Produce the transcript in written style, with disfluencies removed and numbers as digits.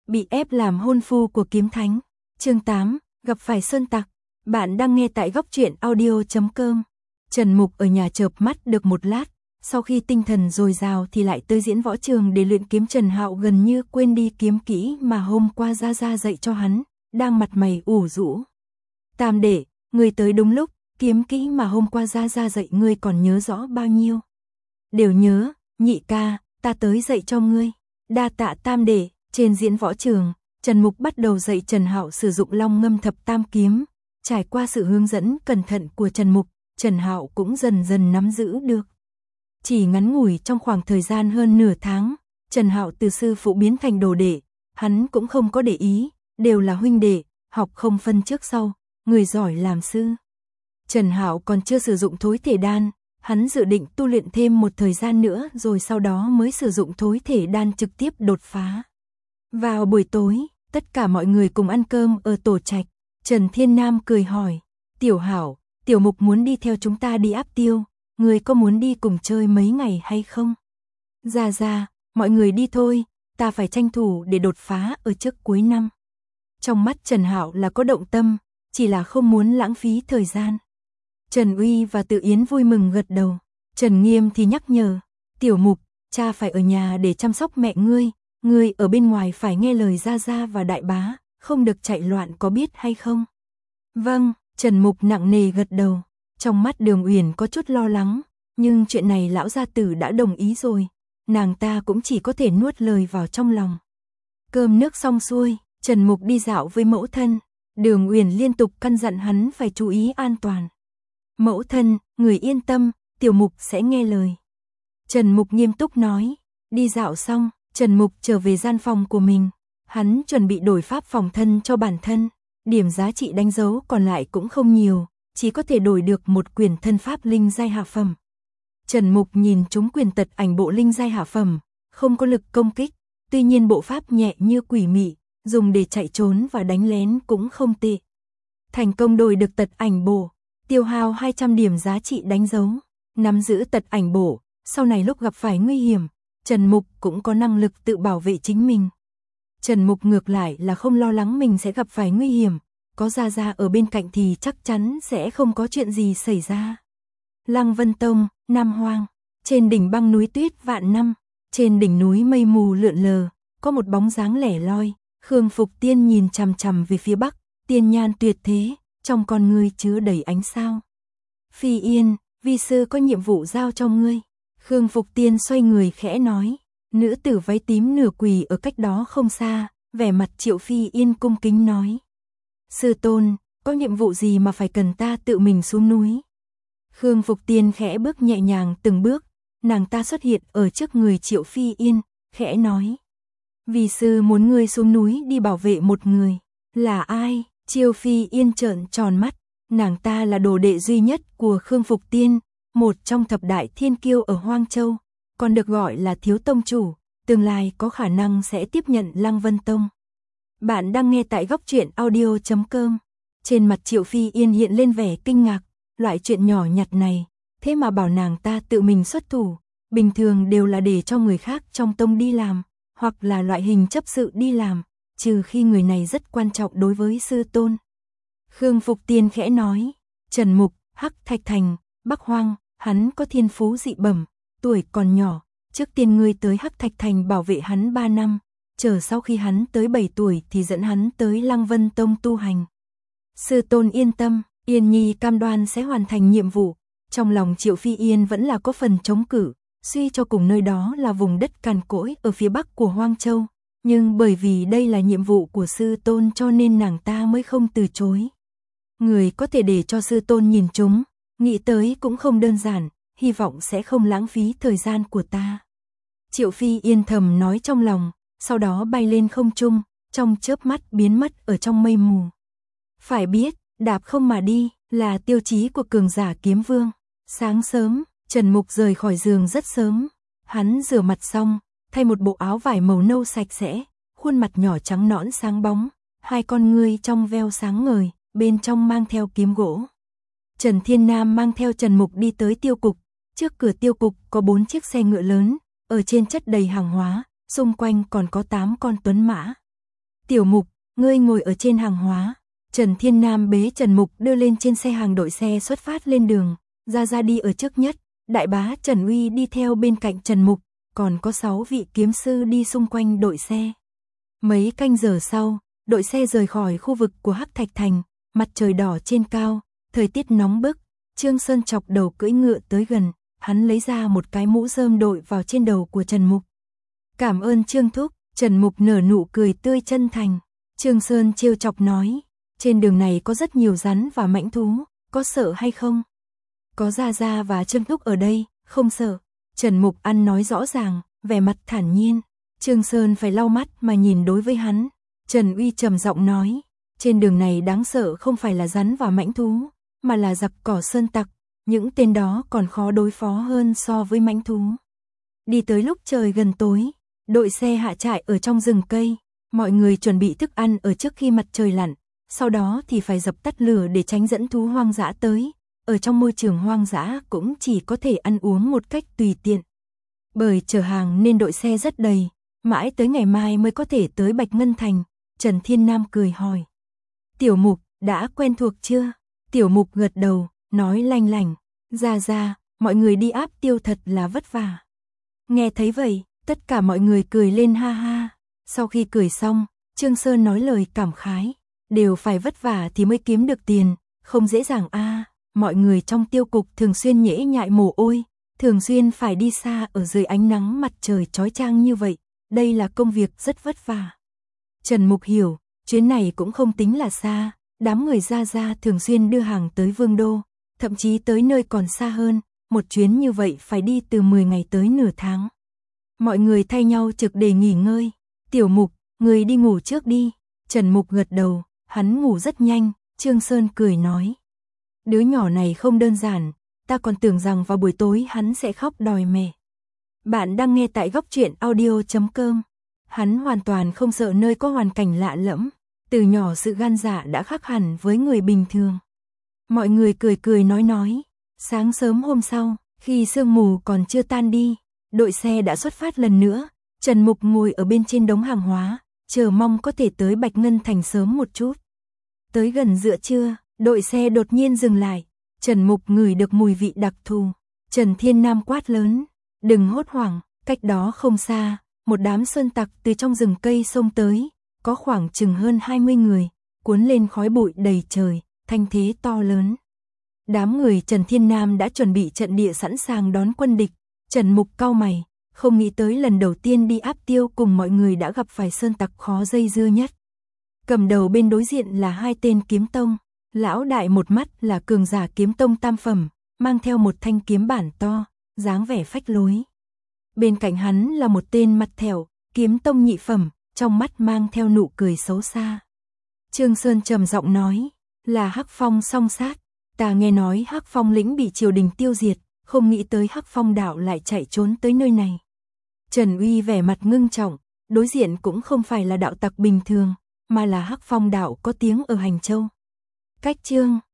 bị ép làm hôn phu của kiếm thánh. Chương 8, gặp phải sơn tặc. Bạn đang nghe tại góc truyện audio.com. Trần Mục ở nhà chợp mắt được một lát, sau khi tinh thần dồi dào thì lại tới diễn võ trường để luyện kiếm. Trần Hạo gần như quên đi kiếm kỹ mà hôm qua Gia Gia dạy cho hắn, đang mặt mày ủ rũ. Tam đệ, ngươi tới đúng lúc, kiếm kỹ mà hôm qua Gia Gia dạy ngươi còn nhớ rõ bao nhiêu? Đều nhớ, nhị ca, ta tới dạy cho ngươi. Đa tạ tam đệ. Trên diễn võ trường, Trần Mục bắt đầu dạy Trần Hạo sử dụng Long Ngâm Thập Tam Kiếm. Trải qua sự hướng dẫn cẩn thận của Trần Mục, Trần Hạo cũng dần dần nắm giữ được. Chỉ ngắn ngủi trong khoảng thời gian hơn nửa tháng, Trần Hạo từ sư phụ biến thành đồ đệ, hắn cũng không có để ý, đều là huynh đệ, học không phân trước sau, người giỏi làm sư. Trần Hạo còn chưa sử dụng thối thể đan, hắn dự định tu luyện thêm một thời gian nữa rồi sau đó mới sử dụng thối thể đan trực tiếp đột phá. Vào buổi tối, tất cả mọi người cùng ăn cơm ở tổ trạch. Trần Thiên Nam cười hỏi, Tiểu Hảo, Tiểu Mục muốn đi theo chúng ta đi áp tiêu, người có muốn đi cùng chơi mấy ngày hay không? Ra, mọi người đi thôi, ta phải tranh thủ để đột phá ở trước cuối năm. Trong mắt Trần Hạo là có động tâm, chỉ là không muốn lãng phí thời gian. Trần Uy và Tự Yến vui mừng gật đầu. Trần Nghiêm thì nhắc nhở, Tiểu Mục, cha phải ở nhà để chăm sóc mẹ ngươi ở bên ngoài phải nghe lời Gia Gia và đại bá, không được chạy loạn có biết hay không? Vâng, Trần Mục nặng nề gật đầu. Trong mắt Đường Uyển có chút lo lắng, nhưng chuyện này lão gia tử đã đồng ý rồi, nàng ta cũng chỉ có thể nuốt lời vào trong lòng. Cơm nước xong xuôi, Trần Mục đi dạo với mẫu thân. Đường Uyển liên tục căn dặn hắn phải chú ý an toàn. Mẫu thân, người yên tâm, Tiểu Mục sẽ nghe lời. Trần Mục nghiêm túc nói. Đi dạo xong, Trần Mục trở về gian phòng của mình. Hắn chuẩn bị đổi pháp phòng thân cho bản thân. Điểm giá trị đánh dấu còn lại cũng không nhiều, chỉ có thể đổi được một quyển thân pháp linh giai hạ phẩm. Trần Mục nhìn chúng quyền tật ảnh bộ linh giai hạ phẩm, không có lực công kích, tuy nhiên bộ pháp nhẹ như quỷ mị, dùng để chạy trốn và đánh lén cũng không tệ. Thành công đổi được tật ảnh bộ, tiêu hao 200 điểm giá trị đánh dấu. Nắm giữ tật ảnh bộ, sau này lúc gặp phải nguy hiểm, Trần Mục cũng có năng lực tự bảo vệ chính mình. Trần Mục ngược lại là không lo lắng mình sẽ gặp phải nguy hiểm, có Gia Gia ở bên cạnh thì chắc chắn sẽ không có chuyện gì xảy ra. Lăng Vân Tông, Nam Hoang, trên đỉnh băng núi tuyết vạn năm, trên đỉnh núi mây mù lượn lờ, có một bóng dáng lẻ loi. Khương Phục Tiên nhìn chằm chằm về phía bắc, tiên nhan tuyệt thế, trong con ngươi chứa đầy ánh sao. Phi Yên, vi sư có nhiệm vụ giao cho ngươi. Khương Phục Tiên xoay người khẽ nói. Nữ tử váy tím nửa quỳ ở cách đó không xa, vẻ mặt Triệu Phi Yên cung kính nói. Sư tôn, có nhiệm vụ gì mà phải cần ta tự mình xuống núi? Khương Phục Tiên khẽ bước nhẹ nhàng từng bước, nàng ta xuất hiện ở trước người Triệu Phi Yên, khẽ nói. Vi sư muốn ngươi xuống núi đi bảo vệ một người. Là ai? Triệu Phi Yên trợn tròn mắt, nàng ta là đồ đệ duy nhất của Khương Phục Tiên, một trong thập đại thiên kiêu ở Hoang Châu, còn được gọi là thiếu tông chủ, tương lai có khả năng sẽ tiếp nhận Lăng Vân Tông. Bạn đang nghe tại góc truyện audio.com. Trên mặt Triệu Phi Yên hiện lên vẻ kinh ngạc, loại chuyện nhỏ nhặt này, thế mà bảo nàng ta tự mình xuất thủ, bình thường đều là để cho người khác trong tông đi làm, hoặc là loại hình chấp sự đi làm, trừ khi người này rất quan trọng đối với sư tôn. Khương Phục Tiên khẽ nói, Trần Mục, Hắc Thạch Thành, Bắc Hoang, hắn có thiên phú dị bẩm, tuổi còn nhỏ, trước tiên ngươi tới Hắc Thạch Thành bảo vệ hắn 3 năm, chờ sau khi hắn tới 7 tuổi thì dẫn hắn tới Lăng Vân Tông tu hành. Sư tôn yên tâm, Yên Nhi cam đoan sẽ hoàn thành nhiệm vụ. Trong lòng Triệu Phi Yên vẫn là có phần chống cự, suy cho cùng nơi đó là vùng đất cằn cỗi ở phía bắc của Hoang Châu, nhưng bởi vì đây là nhiệm vụ của sư tôn cho nên nàng ta mới không từ chối. Người có thể để cho sư tôn nhìn chúng, nghĩ tới cũng không đơn giản, hy vọng sẽ không lãng phí thời gian của ta. Triệu Phi Yên thầm nói trong lòng, sau đó bay lên không trung, trong chớp mắt biến mất ở trong mây mù. Phải biết, đạp không mà đi là tiêu chí của cường giả kiếm vương. Sáng sớm, Trần Mục rời khỏi giường rất sớm. Hắn rửa mặt xong, thay một bộ áo vải màu nâu sạch sẽ, khuôn mặt nhỏ trắng nõn sáng bóng, hai con ngươi trong veo sáng ngời, bên trong mang theo kiếm gỗ. Trần Thiên Nam mang theo Trần Mục đi tới tiêu cục. Trước cửa tiêu cục có 4 chiếc xe ngựa lớn, ở trên chất đầy hàng hóa, xung quanh còn có 8 con tuấn mã. Tiểu Mục, ngươi ngồi ở trên hàng hóa. Trần Thiên Nam bế Trần Mục đưa lên trên xe hàng đội xe xuất phát lên đường. Gia Gia đi ở trước nhất, đại bá Trần Uy đi theo bên cạnh Trần Mục, còn có 6 vị kiếm sư đi xung quanh đội xe. Mấy canh giờ sau, đội xe rời khỏi khu vực của Hắc Thạch Thành, mặt trời đỏ trên cao, thời tiết nóng bức. Trương Sơn chọc đầu cưỡi ngựa tới gần, hắn lấy ra một cái mũ rơm đội vào trên đầu của Trần Mục. Cảm ơn Trương Thúc. Trần Mục nở nụ cười tươi chân thành. Trương Sơn trêu chọc nói, trên đường này có rất nhiều rắn và mãnh thú, có sợ hay không? Có Gia Gia và Trương Thúc ở đây, không sợ. Trần Mục ăn nói rõ ràng, vẻ mặt thản nhiên. Trương Sơn phải lau mắt mà nhìn đối với hắn. Trần Uy trầm giọng nói, trên đường này đáng sợ không phải là rắn và mãnh thú, mà là giặc cỏ sơn tặc, những tên đó còn khó đối phó hơn so với mãnh thú. Đi tới lúc trời gần tối, đội xe hạ trại ở trong rừng cây, mọi người chuẩn bị thức ăn ở trước khi mặt trời lặn, sau đó thì phải dập tắt lửa để tránh dẫn thú hoang dã tới. Ở trong môi trường hoang dã cũng chỉ có thể ăn uống một cách tùy tiện. Bởi chở hàng nên đội xe rất đầy, mãi tới ngày mai mới có thể tới Bạch Ngân Thành. Trần Thiên Nam cười hỏi, Tiểu Mục, đã quen thuộc chưa? Tiểu Mục gật đầu, nói lanh lảnh, Gia Gia, mọi người đi áp tiêu thật là vất vả. Nghe thấy vậy, tất cả mọi người cười lên ha ha. Sau khi cười xong, Trương Sơn nói lời cảm khái, đều phải vất vả thì mới kiếm được tiền, không dễ dàng a. Mọi người trong tiêu cục thường xuyên nhễ nhại mồ hôi, thường xuyên phải đi xa ở dưới ánh nắng mặt trời chói chang như vậy, đây là công việc rất vất vả. Trần Mục hiểu, chuyến này cũng không tính là xa, đám người Gia Gia thường xuyên đưa hàng tới Vương Đô, thậm chí tới nơi còn xa hơn, một chuyến như vậy phải đi từ 10 ngày tới nửa tháng. Mọi người thay nhau trực để nghỉ ngơi. Tiểu Mục, người đi ngủ trước đi. Trần Mục gật đầu, hắn ngủ rất nhanh. Trương Sơn cười nói, đứa nhỏ này không đơn giản, ta còn tưởng rằng vào buổi tối hắn sẽ khóc đòi mẹ. Bạn đang nghe tại góc truyện audio.com. Hắn hoàn toàn không sợ nơi có hoàn cảnh lạ lẫm, từ nhỏ sự gan dạ đã khác hẳn với người bình thường. Mọi người cười cười nói. Sáng sớm hôm sau, khi sương mù còn chưa tan đi, đội xe đã xuất phát lần nữa. Trần Mục ngồi ở bên trên đống hàng hóa, chờ mong có thể tới Bạch Ngân Thành sớm một chút. Tới gần giữa trưa, đội xe đột nhiên dừng lại. Trần Mục ngửi được mùi vị đặc thù. Trần Thiên Nam quát lớn, đừng hốt hoảng. Cách đó không xa, một đám sơn tặc từ trong rừng cây xông tới, có khoảng chừng hơn 20 người, cuốn lên khói bụi đầy trời, thanh thế to lớn. Đám người Trần Thiên Nam đã chuẩn bị trận địa sẵn sàng đón quân địch. Trần Mục cau mày, không nghĩ tới lần đầu tiên đi áp tiêu cùng mọi người đã gặp phải sơn tặc khó dây dưa nhất. Cầm đầu bên đối diện là 2 tên kiếm tông, lão đại một mắt là cường giả kiếm tông tam phẩm, mang theo một thanh kiếm bản to, dáng vẻ phách lối. Bên cạnh hắn là một tên mặt thẹo, kiếm tông nhị phẩm, trong mắt mang theo nụ cười xấu xa. Trương Sơn trầm giọng nói, là Hắc Phong song sát, ta nghe nói Hắc Phong lĩnh bị triều đình tiêu diệt, không nghĩ tới Hắc Phong đạo lại chạy trốn tới nơi này. Trần Uy vẻ mặt ngưng trọng, đối diện cũng không phải là đạo tặc bình thường, mà là Hắc Phong đạo có tiếng ở Hành Châu. Cách chương